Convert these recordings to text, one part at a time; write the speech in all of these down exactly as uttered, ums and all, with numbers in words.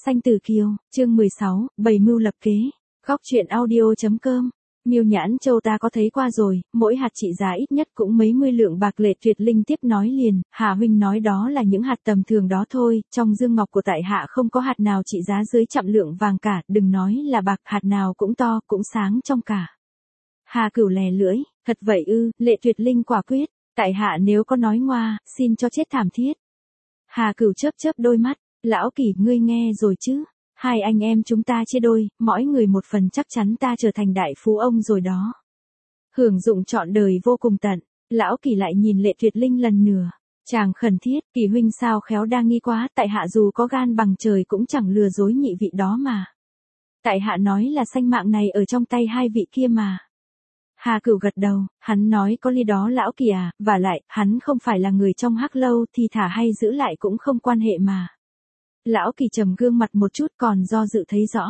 Xanh Tử Kiều, chương mười sáu, Bày mưu lập kế. Góc truyện audio.com. Miêu Nhãn Châu ta có thấy qua rồi, mỗi hạt trị giá ít nhất cũng mấy mươi lượng bạc. Lệ Tuyệt Linh tiếp nói liền, Hà huynh nói đó là những hạt tầm thường đó thôi, trong dương ngọc của tại hạ không có hạt nào trị giá dưới trăm lượng vàng cả, đừng nói là bạc, hạt nào cũng to, cũng sáng trong cả. Hà Cửu lè lưỡi, thật vậy ư? Lệ Tuyệt Linh quả quyết, tại hạ nếu có nói ngoa, xin cho chết thảm thiết. Hà Cửu chớp chớp đôi mắt, lão Kỷ ngươi nghe rồi chứ? Hai anh em chúng ta chia đôi, mỗi người một phần, chắc chắn ta trở thành đại phú ông rồi đó. Hưởng dụng trọn đời vô cùng tận. Lão Kỷ lại nhìn Lệ Tuyệt Linh lần nữa. Chàng khẩn thiết, Kỷ huynh sao khéo đa nghi quá, tại hạ dù có gan bằng trời cũng chẳng lừa dối nhị vị đó mà. Tại hạ nói là sanh mạng này ở trong tay hai vị kia mà. Hà Cửu gật đầu, hắn nói có lý đó lão Kỷ à, và lại, hắn không phải là người trong Hắc Lâu thì thả hay giữ lại cũng không quan hệ mà. Lão Kỷ trầm gương mặt một chút, còn do dự thấy rõ.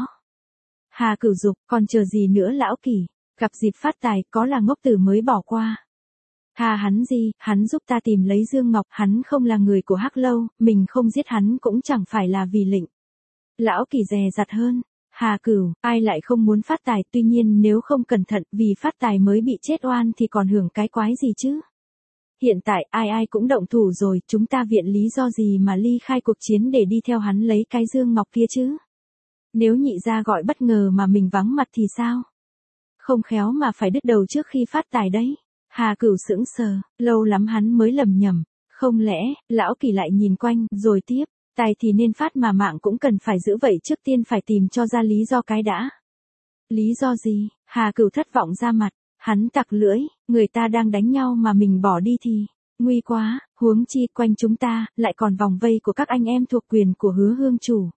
Hà Cửu dục, còn chờ gì nữa lão Kỷ, gặp dịp phát tài, có là ngốc tử mới bỏ qua. Hà hắn gì, hắn giúp ta tìm lấy Dương Ngọc, hắn không là người của Hắc Lâu, mình không giết hắn cũng chẳng phải là vì lệnh. Lão Kỷ dè dặt hơn. Hà Cửu, ai lại không muốn phát tài, tuy nhiên nếu không cẩn thận vì phát tài mới bị chết oan thì còn hưởng cái quái gì chứ? Hiện tại ai ai cũng động thủ rồi, chúng ta viện lý do gì mà ly khai cuộc chiến để đi theo hắn lấy cái Dương Ngọc kia chứ? Nếu nhị gia gọi bất ngờ mà mình vắng mặt thì sao? Không khéo mà phải đứt đầu trước khi phát tài đấy. Hà Cửu sững sờ, lâu lắm hắn mới lầm nhầm, không lẽ, lão Kỷ lại nhìn quanh, rồi tiếp. Tài thì nên phát mà mạng cũng cần phải giữ, vậy trước tiên phải tìm cho ra lý do cái đã. Lý do gì? Hà Cửu thất vọng ra mặt, hắn tặc lưỡi, người ta đang đánh nhau mà mình bỏ đi thì, nguy quá, huống chi quanh chúng ta, lại còn vòng vây của các anh em thuộc quyền của Hứa Hương chủ.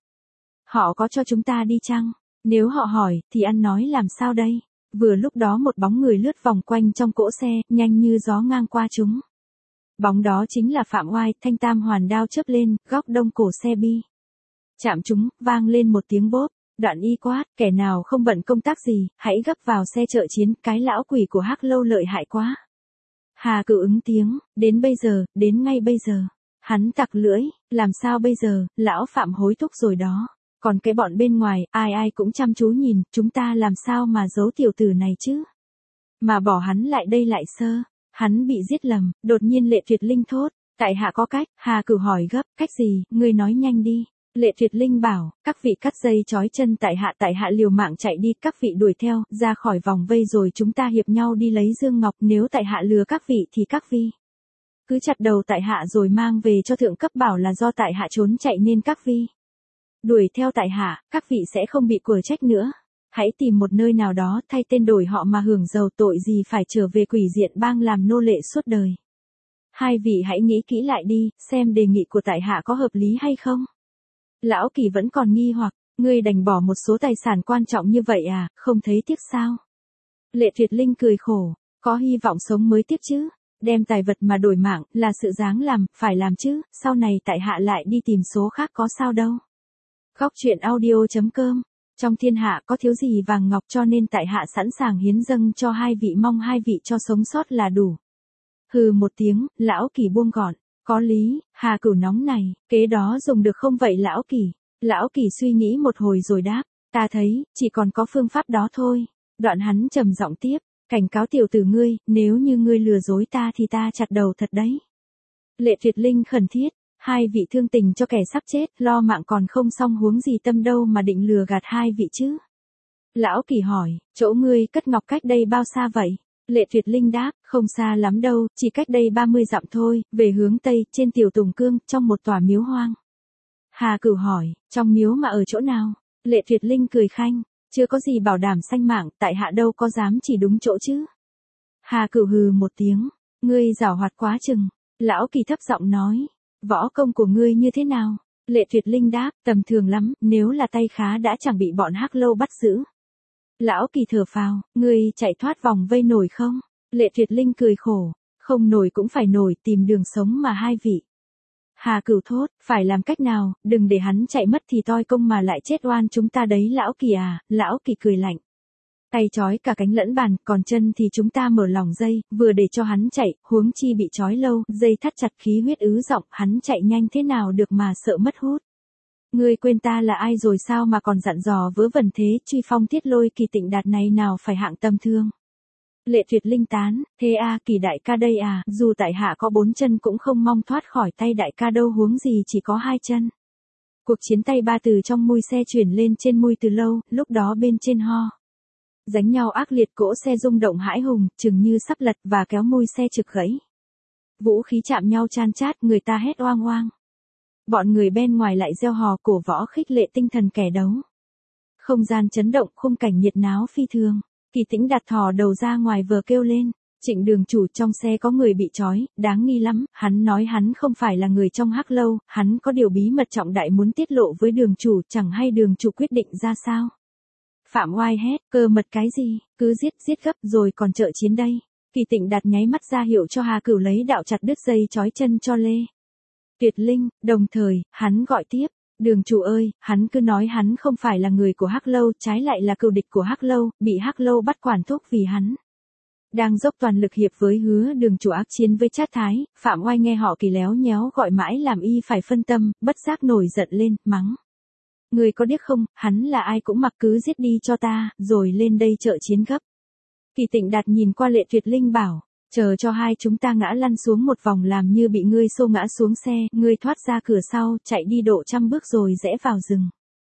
Họ có cho chúng ta đi chăng? Nếu họ hỏi, thì ăn nói làm sao đây? Vừa lúc đó một bóng người lướt vòng quanh trong cỗ xe, nhanh như gió ngang qua chúng. Bóng đó chính là Phạm Oai, thanh tam hoàn đao chớp lên, góc đông cổ xe bi. Chạm chúng, vang lên một tiếng bốp, đoạn y quát, kẻ nào không bận công tác gì, hãy gấp vào xe trợ chiến, cái lão quỷ của Hắc Lâu lợi hại quá. Hà Cửu ứng tiếng, đến bây giờ, đến ngay bây giờ. Hắn tặc lưỡi, làm sao bây giờ, lão Phạm hối thúc rồi đó. Còn cái bọn bên ngoài, ai ai cũng chăm chú nhìn, chúng ta làm sao mà giấu tiểu tử này chứ? Mà bỏ hắn lại đây lại sơ. Hắn bị giết lầm, đột nhiên Lệ Tuyệt Linh thốt, tại hạ có cách. Hà Cửu hỏi gấp, cách gì, ngươi nói nhanh đi. Lệ Tuyệt Linh bảo, các vị cắt dây trói chân tại hạ, tại hạ liều mạng chạy đi, các vị đuổi theo, ra khỏi vòng vây rồi chúng ta hiệp nhau đi lấy Dương Ngọc, nếu tại hạ lừa các vị thì các vị cứ chặt đầu tại hạ rồi mang về cho thượng cấp bảo là do tại hạ trốn chạy nên các vị đuổi theo tại hạ, các vị sẽ không bị quở trách nữa. Hãy tìm một nơi nào đó thay tên đổi họ mà hưởng giàu, tội gì phải trở về quỷ diện bang làm nô lệ suốt đời. Hai vị hãy nghĩ kỹ lại đi, xem đề nghị của tại hạ có hợp lý hay không. Lão Kỷ vẫn còn nghi hoặc, ngươi đành bỏ một số tài sản quan trọng như vậy à, không thấy tiếc sao? Lệ Tuyệt Linh cười khổ, có hy vọng sống mới tiếc chứ, đem tài vật mà đổi mạng, là sự dáng làm, phải làm chứ, sau này tại hạ lại đi tìm số khác có sao đâu. Góc truyện audio.com. Trong thiên hạ có thiếu gì vàng ngọc, cho nên tại hạ sẵn sàng hiến dâng cho hai vị, mong hai vị cho sống sót là đủ. Hừ một tiếng, lão Kỷ buông gọn, có lý. Hà Cửu nóng này, kế đó dùng được không vậy lão Kỷ? Lão Kỷ suy nghĩ một hồi rồi đáp, ta thấy, chỉ còn có phương pháp đó thôi. Đoạn hắn trầm giọng tiếp, cảnh cáo tiểu tử ngươi, nếu như ngươi lừa dối ta thì ta chặt đầu thật đấy. Lệ Tuyệt Linh khẩn thiết, hai vị thương tình cho kẻ sắp chết, lo mạng còn không xong huống gì tâm đâu mà định lừa gạt hai vị chứ. Lão Kỷ hỏi, chỗ ngươi cất ngọc cách đây bao xa vậy? Lệ Tuyệt Linh đáp, không xa lắm đâu, chỉ cách đây ba mươi dặm thôi, về hướng Tây, trên Tiểu Tùng Cương, trong một tòa miếu hoang. Hà Cửu hỏi, trong miếu mà ở chỗ nào? Lệ Tuyệt Linh cười khanh, chưa có gì bảo đảm sanh mạng, tại hạ đâu có dám chỉ đúng chỗ chứ. Hà Cửu hừ một tiếng, ngươi giảo hoạt quá chừng. Lão Kỷ thấp giọng nói, võ công của ngươi như thế nào? Lệ Tuyệt Linh đáp, tầm thường lắm, nếu là tay khá đã chẳng bị bọn Hắc Lâu bắt giữ. Lão Kỷ thở phào, ngươi chạy thoát vòng vây nổi không? Lệ Tuyệt Linh cười khổ, không nổi cũng phải nổi, tìm đường sống mà hai vị. Hà Cửu thốt, phải làm cách nào, đừng để hắn chạy mất thì toi công mà lại chết oan chúng ta đấy lão Kỷ à. Lão Kỷ cười lạnh, tay trói cả cánh lẫn bàn, còn chân thì chúng ta mở lỏng dây, vừa để cho hắn chạy, huống chi bị trói lâu, dây thắt chặt khí huyết ứ giọng, hắn chạy nhanh thế nào được mà sợ mất hút. Ngươi quên ta là ai rồi sao mà còn dặn dò vớ vẩn thế, truy phong tiết lôi Kỳ Tịnh Đạt này nào phải hạng tầm thường. Lệ Tuyệt Linh tán, thế a Kỳ đại ca đây à, dù tại hạ có bốn chân cũng không mong thoát khỏi tay đại ca đâu, huống gì chỉ có hai chân. Cuộc chiến tay ba từ trong mui xe chuyển lên trên mui từ lâu, lúc đó bên trên ho. Đánh nhau ác liệt, cỗ xe rung động hãi hùng, chừng như sắp lật và kéo mui xe trực gãy. Vũ khí chạm nhau chan chát, người ta hét oang oang. Bọn người bên ngoài lại reo hò cổ võ khích lệ tinh thần kẻ đấu. Không gian chấn động, khung cảnh nhiệt náo phi thường. Kỳ Tĩnh Đạt thò đầu ra ngoài vờ kêu lên. Trịnh đường chủ, trong xe có người bị trói, đáng nghi lắm. Hắn nói hắn không phải là người trong Hắc Lâu, hắn có điều bí mật trọng đại muốn tiết lộ với đường chủ, chẳng hay đường chủ quyết định ra sao. Phạm Oai hét, cơ mật cái gì, cứ giết giết gấp rồi còn trợ chiến đây. Kỳ Tịnh Đạt nháy mắt ra hiệu cho Hà Cửu lấy đạo chặt đứt dây trói chân cho Lê Tuyệt Linh, đồng thời, hắn gọi tiếp, đường chủ ơi, hắn cứ nói hắn không phải là người của Hắc Lâu, trái lại là cừu địch của Hắc Lâu, bị Hắc Lâu bắt quản thúc vì hắn đang dốc toàn lực hiệp với Hứa đường chủ ác chiến với Trác Thái. Phạm Oai nghe họ Kỳ léo nhéo gọi mãi làm y phải phân tâm, bất giác nổi giận lên, mắng. Người có điếc không, hắn là ai cũng mặc cứ giết đi cho ta, rồi lên đây trợ chiến gấp. Kỳ Tịnh Đạt nhìn qua Lệ Tuyệt Linh bảo, chờ cho hai chúng ta ngã lăn xuống một vòng làm như bị ngươi xô ngã xuống xe, ngươi thoát ra cửa sau, chạy đi độ trăm bước rồi rẽ vào rừng.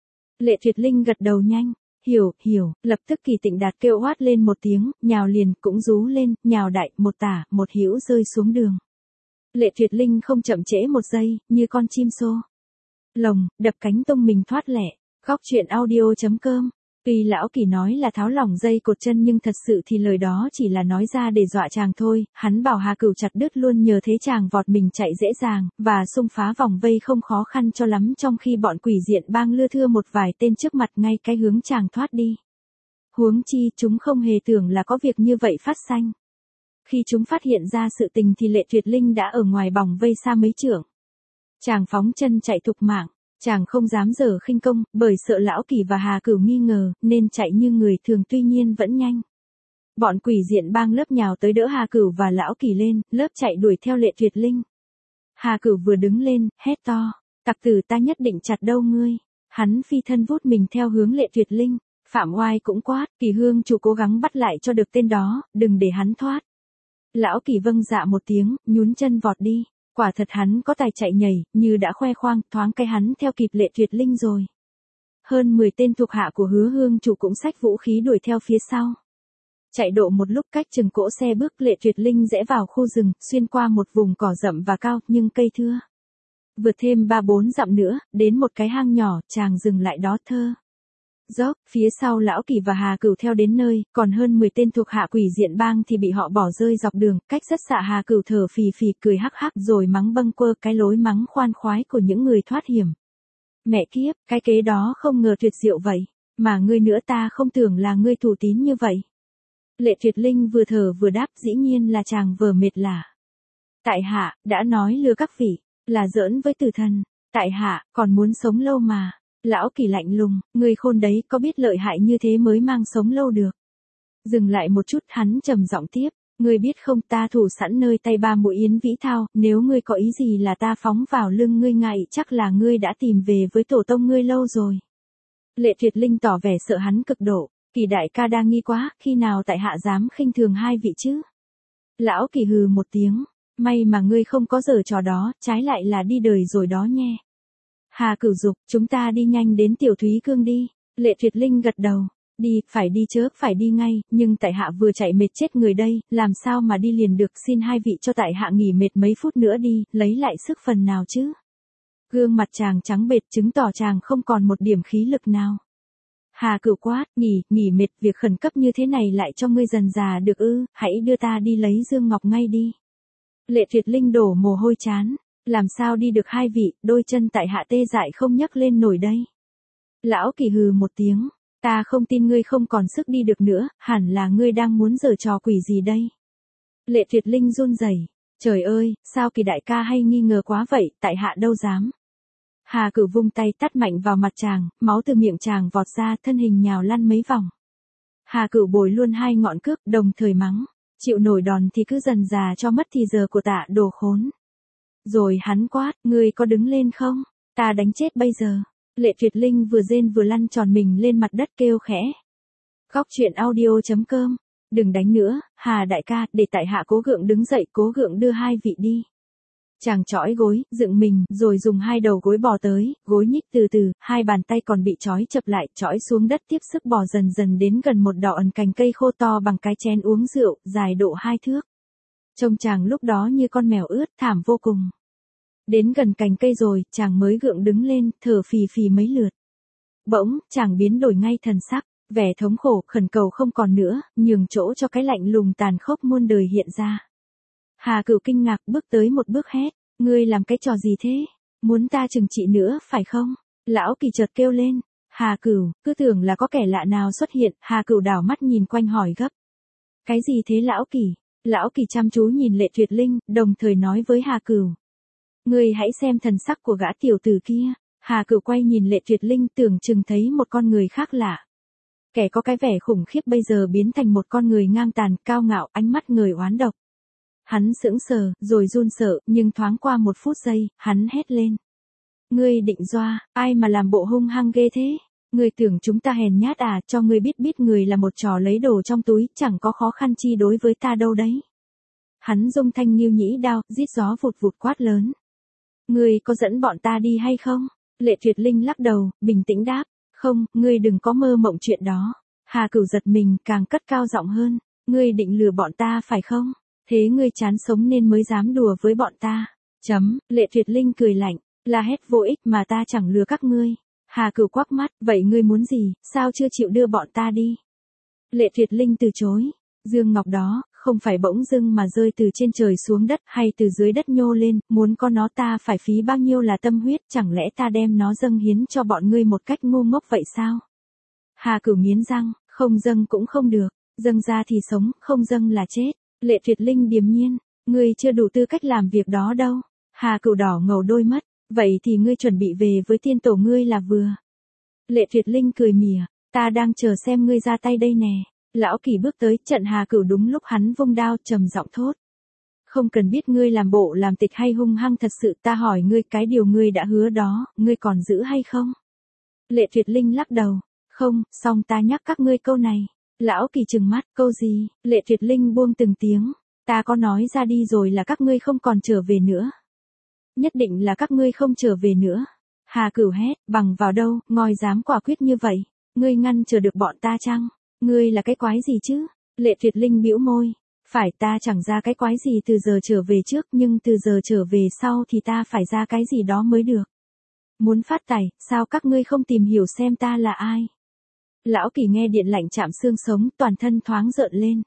Lệ Tuyệt Linh gật đầu nhanh, hiểu, hiểu, lập tức Kỳ Tịnh Đạt kêu oát lên một tiếng, nhào liền, cũng rú lên, nhào đại, một tả, một hữu rơi xuống đường. Lệ Tuyệt Linh không chậm trễ một giây, như con chim xô lồng, đập cánh tung mình thoát lẹ. Góc truyện audio chấm com. Tuy lão Kỳ nói là tháo lỏng dây cột chân nhưng thật sự thì lời đó chỉ là nói ra để dọa chàng thôi, hắn bảo Hà Cửu chặt đứt luôn, nhờ thế chàng vọt mình chạy dễ dàng, và xung phá vòng vây không khó khăn cho lắm, trong khi bọn quỷ diện bang lưa thưa một vài tên trước mặt ngay cái hướng chàng thoát đi. Huống chi chúng không hề tưởng là có việc như vậy phát sanh. Khi chúng phát hiện ra sự tình thì Lệ Tuyệt Linh đã ở ngoài vòng vây xa mấy trượng. Chàng phóng chân chạy thục mạng. Chàng không dám dở khinh công, bởi sợ lão Kỳ và Hà Cửu nghi ngờ, nên chạy như người thường, tuy nhiên vẫn nhanh. Bọn quỷ diện bang lớp nhào tới đỡ Hà Cửu và lão Kỳ lên, lớp chạy đuổi theo Lệ Tuyệt Linh. Hà Cửu vừa đứng lên, hét to, tặc tử, ta nhất định chặt đâu ngươi. Hắn phi thân vút mình theo hướng Lệ Tuyệt Linh. Phạm Oai cũng quát, Kỳ hương chủ cố gắng bắt lại cho được tên đó, đừng để hắn thoát. Lão Kỳ vâng dạ một tiếng, nhún chân vọt đi. Quả thật hắn có tài chạy nhảy, như đã khoe khoang, thoáng cái hắn theo kịp Lệ Tuyệt Linh rồi. Hơn mười tên thuộc hạ của Hứa hương chủ cũng xách vũ khí đuổi theo phía sau. Chạy độ một lúc cách chừng cỗ xe bước, Lệ Tuyệt Linh rẽ vào khu rừng, xuyên qua một vùng cỏ rậm và cao, nhưng cây thưa. Vượt thêm ba bốn dặm nữa, đến một cái hang nhỏ, chàng dừng lại đó thơ. Dốc, phía sau lão Kỳ và Hà Cửu theo đến nơi, còn hơn mười tên thuộc hạ quỷ diện bang thì bị họ bỏ rơi dọc đường, cách rất xa. Hà Cửu thở phì phì cười hắc hắc rồi mắng bâng quơ cái lối mắng khoan khoái của những người thoát hiểm. Mẹ kiếp, cái kế đó không ngờ tuyệt diệu vậy, mà ngươi nữa ta không tưởng là ngươi thủ tín như vậy. Lệ Tuyệt Linh vừa thở vừa đáp, dĩ nhiên là chàng vừa mệt lả. Tại hạ, đã nói lừa các vị, là giỡn với tử thần, tại hạ, còn muốn sống lâu mà. Lão Kỳ lạnh lùng, người khôn đấy, có biết lợi hại như thế mới mang sống lâu được. Dừng lại một chút, hắn trầm giọng tiếp, ngươi biết không, ta thủ sẵn nơi tay ba mũi yến vĩ thao, nếu ngươi có ý gì là ta phóng vào lưng ngươi ngay, chắc là ngươi đã tìm về với tổ tông ngươi lâu rồi. Lệ Tuyệt Linh tỏ vẻ sợ hắn cực độ, Kỳ đại ca đa nghi quá, khi nào tại hạ dám khinh thường hai vị chứ? Lão Kỳ hừ một tiếng, may mà ngươi không có giở trò đó, trái lại là đi đời rồi đó nhé. Hà Cửu dục, chúng ta đi nhanh đến Tiểu Thúy Cương đi. Lệ Tuyệt Linh gật đầu, đi, phải đi chớ, phải đi ngay, nhưng tại hạ vừa chạy mệt chết người đây, làm sao mà đi liền được, xin hai vị cho tại hạ nghỉ mệt mấy phút nữa đi, lấy lại sức phần nào chứ. Gương mặt chàng trắng bệch chứng tỏ chàng không còn một điểm khí lực nào. Hà Cửu quát, nghỉ, nghỉ mệt, việc khẩn cấp như thế này lại cho ngươi dần già được ư, hãy đưa ta đi lấy Dương Ngọc ngay đi. Lệ Tuyệt Linh đổ mồ hôi chán. Làm sao đi được hai vị, đôi chân tại hạ tê dại không nhấc lên nổi đây. Lão Kỳ hừ một tiếng, ta không tin ngươi không còn sức đi được nữa, hẳn là ngươi đang muốn giở trò quỷ gì đây. Lệ Tuyệt Linh run rẩy, trời ơi, sao Kỳ đại ca hay nghi ngờ quá vậy, tại hạ đâu dám. Hà Cửu vung tay tát mạnh vào mặt chàng, máu từ miệng chàng vọt ra, thân hình nhào lăn mấy vòng. Hà Cửu bồi luôn hai ngọn cước, đồng thời mắng, chịu nổi đòn thì cứ dần già cho mất thì giờ của tạ đồ khốn. Rồi hắn quát, ngươi có đứng lên không? Ta đánh chết bây giờ. Lệ Tuyệt Linh vừa rên vừa lăn tròn mình lên mặt đất kêu khẽ. Góc truyện audio.com. Đừng đánh nữa, Hà đại ca, để tại hạ Cố Gượng đứng dậy, Cố Gượng đưa hai vị đi. Chàng chõi gối, dựng mình, rồi dùng hai đầu gối bò tới, gối nhích từ từ, hai bàn tay còn bị chói chập lại, chõi xuống đất tiếp sức bò dần dần đến gần một đỏ ẩn cành cây khô to bằng cái chén uống rượu, dài độ hai thước. Trông chàng lúc đó như con mèo ướt, thảm vô cùng. Đến gần cành cây rồi, chàng mới gượng đứng lên, thở phì phì mấy lượt. Bỗng, chàng biến đổi ngay thần sắc, vẻ thống khổ, khẩn cầu không còn nữa, nhường chỗ cho cái lạnh lùng tàn khốc muôn đời hiện ra. Hà Cửu kinh ngạc bước tới một bước hét, ngươi làm cái trò gì thế? Muốn ta trừng trị nữa, phải không? Lão Kỳ chợt kêu lên, Hà Cửu, cứ tưởng là có kẻ lạ nào xuất hiện, Hà Cửu đảo mắt nhìn quanh hỏi gấp. Cái gì thế Lão Kỳ? Lão Kỳ chăm chú nhìn Lệ Tuyệt Linh, đồng thời nói với Hà Cửu. Ngươi hãy xem thần sắc của gã tiểu tử kia. Hà Cửu quay nhìn Lệ Tuyệt Linh tưởng chừng thấy một con người khác lạ. Kẻ có cái vẻ khủng khiếp bây giờ biến thành một con người ngang tàn, cao ngạo, ánh mắt người oán độc. Hắn sững sờ, rồi run sợ, nhưng thoáng qua một phút giây, hắn hét lên. Ngươi định doa, ai mà làm bộ hung hăng ghê thế? Ngươi tưởng chúng ta hèn nhát à, cho ngươi biết biết người là một trò lấy đồ trong túi, chẳng có khó khăn chi đối với ta đâu đấy. Hắn dung thanh nghiêu nhĩ đao, rít gió vụt vụt quát lớn. Ngươi có dẫn bọn ta đi hay không? Lệ Tuyệt Linh lắc đầu, bình tĩnh đáp. Không, ngươi đừng có mơ mộng chuyện đó. Hà Cửu giật mình, càng cất cao giọng hơn. Ngươi định lừa bọn ta phải không? Thế ngươi chán sống nên mới dám đùa với bọn ta. Chấm, Lệ Tuyệt Linh cười lạnh. La hét vô ích mà ta chẳng lừa các ngươi. Hà Cửu quắc mắt, vậy ngươi muốn gì, sao chưa chịu đưa bọn ta đi? Lệ Tuyệt Linh từ chối. Dương ngọc đó, không phải bỗng dưng mà rơi từ trên trời xuống đất hay từ dưới đất nhô lên, muốn có nó ta phải phí bao nhiêu là tâm huyết, chẳng lẽ ta đem nó dâng hiến cho bọn ngươi một cách ngu ngốc vậy sao? Hà Cửu nghiến răng, không dâng cũng không được, dâng ra thì sống, không dâng là chết. Lệ Tuyệt Linh điềm nhiên, ngươi chưa đủ tư cách làm việc đó đâu. Hà Cửu đỏ ngầu đôi mắt, vậy thì ngươi chuẩn bị về với tiên tổ ngươi là vừa. Lệ Tuyệt Linh cười mỉa, ta đang chờ xem ngươi ra tay đây nè. Lão Kỳ bước tới, chặn Hà Cửu đúng lúc hắn vung đao, trầm giọng thốt. Không cần biết ngươi làm bộ làm tịch hay hung hăng thật sự, ta hỏi ngươi cái điều ngươi đã hứa đó, ngươi còn giữ hay không? Lệ Tuyệt Linh lắc đầu, không, song ta nhắc các ngươi câu này. Lão Kỳ trừng mắt, câu gì? Lệ Tuyệt Linh buông từng tiếng, ta có nói ra đi rồi là các ngươi không còn trở về nữa. Nhất định là các ngươi không trở về nữa. Hà Cửu hét, bằng vào đâu, ngoi dám quả quyết như vậy, ngươi ngăn chờ được bọn ta chăng? Ngươi là cái quái gì chứ? Lệ Tuyệt Linh bĩu môi, phải ta chẳng ra cái quái gì từ giờ trở về trước, nhưng từ giờ trở về sau thì ta phải ra cái gì đó mới được. Muốn phát tài, sao các ngươi không tìm hiểu xem ta là ai? Lão Kỳ nghe điện lạnh chạm xương sống, toàn thân thoáng rợn lên.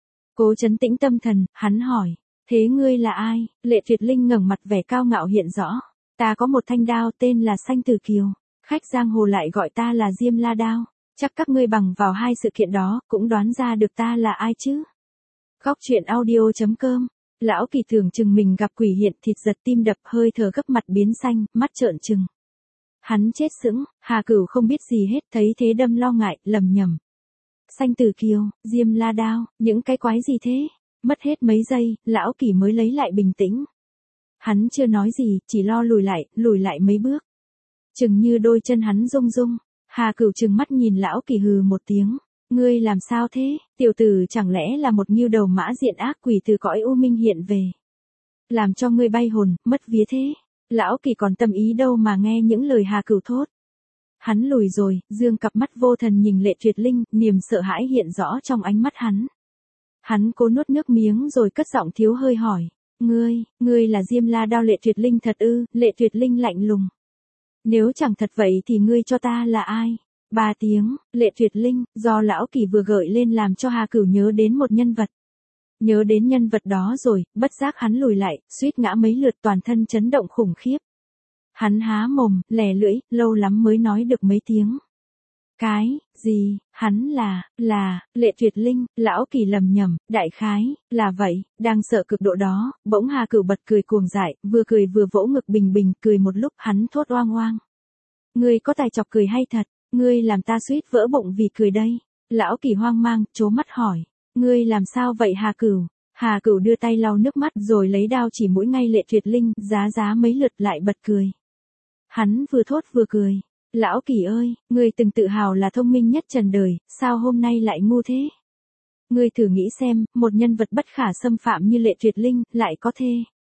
Cố trấn tĩnh tâm thần, hắn hỏi, thế ngươi là ai? Lệ Tuyệt Linh ngẩng mặt, vẻ cao ngạo hiện rõ. Ta có một thanh đao tên là Sanh Tử Kiều, khách giang hồ lại gọi ta là Diêm La Đao. Chắc các ngươi bằng vào hai sự kiện đó, cũng đoán ra được ta là ai chứ? Góc truyện audio.com. Lão Kỳ tưởng chừng mình gặp quỷ hiện, thịt giật tim đập, hơi thở gấp, mặt biến xanh, mắt trợn trừng. Hắn chết sững, Hà Cửu không biết gì hết, thấy thế đâm lo ngại, lầm nhầm. Sanh Tử Kiều, Diêm La Đao, những cái quái gì thế? Mất hết mấy giây, Lão Kỳ mới lấy lại bình tĩnh. Hắn chưa nói gì, chỉ lo lùi lại, lùi lại mấy bước. Chừng như đôi chân hắn rung rung. Hà Cửu trừng mắt nhìn Lão Kỳ hừ một tiếng. Ngươi làm sao thế? Tiểu tử chẳng lẽ là một nghêu đầu mã diện ác quỷ từ cõi u minh hiện về? Làm cho ngươi bay hồn, mất vía thế. Lão Kỳ còn tâm ý đâu mà nghe những lời Hà Cửu thốt. Hắn lùi rồi, dương cặp mắt vô thần nhìn Lệ Tuyệt Linh, niềm sợ hãi hiện rõ trong ánh mắt hắn. Hắn cố nuốt nước miếng rồi cất giọng thiếu hơi hỏi. Ngươi, ngươi là Diêm La Đao? Lệ Tuyệt Linh thật ư? Lệ Tuyệt Linh lạnh lùng. Nếu chẳng thật vậy thì ngươi cho ta là ai? Ba tiếng, Lệ Tuyệt Linh, do Lão Kỳ vừa gợi lên làm cho Hà Cửu nhớ đến một nhân vật. Nhớ đến nhân vật đó rồi, bất giác hắn lùi lại, suýt ngã mấy lượt, toàn thân chấn động khủng khiếp. Hắn há mồm, lè lưỡi, lâu lắm mới nói được mấy tiếng. Cái, gì, hắn là, là, Lệ Tuyệt Linh, Lão Kỳ lầm nhầm, đại khái, là vậy, đang sợ cực độ đó, bỗng Hà Cửu bật cười cuồng dại, vừa cười vừa vỗ ngực bình bình, cười một lúc hắn thốt oang oang. Ngươi có tài chọc cười hay thật, ngươi làm ta suýt vỡ bụng vì cười đây. Lão Kỳ hoang mang, trố mắt hỏi, ngươi làm sao vậy Hà Cửu? Hà Cửu đưa tay lau nước mắt rồi lấy đao chỉ mũi ngay Lệ Tuyệt Linh, giá giá mấy lượt lại bật cười. Hắn vừa thốt vừa cười. Lão Kỳ ơi, ngươi từng tự hào là thông minh nhất trần đời, sao hôm nay lại ngu thế? Ngươi thử nghĩ xem, một nhân vật bất khả xâm phạm như Lệ Tuyệt Linh, lại có thể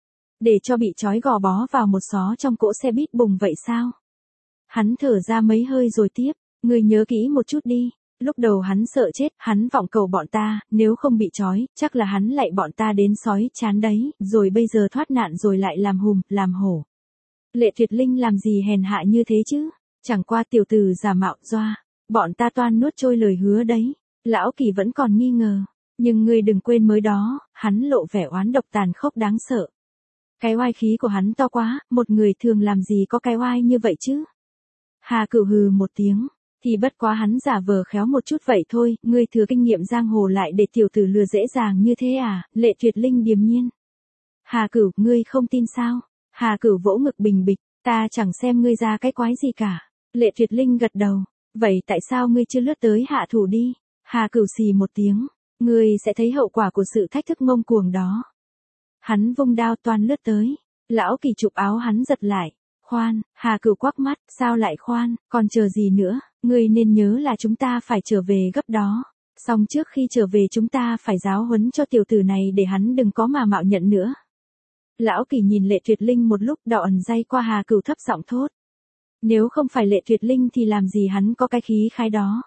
để cho bị trói gò bó vào một xó trong cỗ xe bít bùng vậy sao? Hắn thở ra mấy hơi rồi tiếp, ngươi nhớ kỹ một chút đi. Lúc đầu hắn sợ chết, hắn vọng cầu bọn ta, nếu không bị trói, chắc là hắn lại bọn ta đến sói chán đấy, rồi bây giờ thoát nạn rồi lại làm hùm, làm hổ. Lệ Tuyệt Linh làm gì hèn hạ như thế chứ? Chẳng qua tiểu tử giả mạo doa, bọn ta toan nuốt trôi lời hứa đấy. Lão Kỳ vẫn còn nghi ngờ, nhưng ngươi đừng quên mới đó, hắn lộ vẻ oán độc tàn khốc đáng sợ. Cái oai khí của hắn to quá, một người thường làm gì có cái oai như vậy chứ? Hà Cửu hừ một tiếng, thì bất quá hắn giả vờ khéo một chút vậy thôi, ngươi thừa kinh nghiệm giang hồ lại để tiểu tử lừa dễ dàng như thế à? Lệ Tuyệt Linh điềm nhiên. Hà Cửu, ngươi không tin sao? Hà Cửu vỗ ngực bình bịch, ta chẳng xem ngươi ra cái quái gì cả. Lệ Tuyệt Linh gật đầu, vậy tại sao ngươi chưa lướt tới hạ thủ đi? Hà Cửu xì một tiếng, ngươi sẽ thấy hậu quả của sự thách thức ngông cuồng đó. Hắn vung đao toan lướt tới, Lão Kỳ chụp áo hắn giật lại. Khoan, Hà Cửu quắc mắt, sao lại khoan, còn chờ gì nữa, ngươi nên nhớ là chúng ta phải trở về gấp đó. Xong trước khi trở về chúng ta phải giáo huấn cho tiểu tử này để hắn đừng có mà mạo nhận nữa. Lão Kỳ nhìn Lệ Tuyệt Linh một lúc đỏ ẩn day qua Hà Cửu thấp giọng thốt. Nếu không phải Lệ Tuyệt Linh thì làm gì hắn có cái khí khái đó.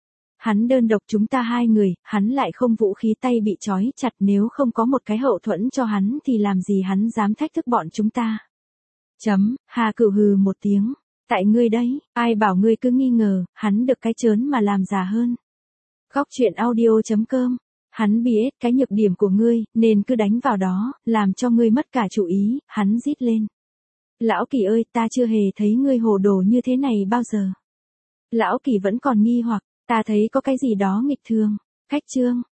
Hắn đơn độc chúng ta hai người, hắn lại không vũ khí tay bị trói chặt, nếu không có một cái hậu thuẫn cho hắn thì làm gì hắn dám thách thức bọn chúng ta. Chấm, Hà Cửu hừ một tiếng. Tại ngươi đấy, ai bảo ngươi cứ nghi ngờ, hắn được cái chớn mà làm già hơn. Góc truyện audio chấm com. Hắn biết cái nhược điểm của ngươi, nên cứ đánh vào đó, làm cho ngươi mất cả chủ ý, hắn rít lên. Lão Kỳ ơi, ta chưa hề thấy ngươi hồ đồ như thế này bao giờ. Lão Kỳ vẫn còn nghi hoặc, ta thấy có cái gì đó nghịch thường. Khách trương,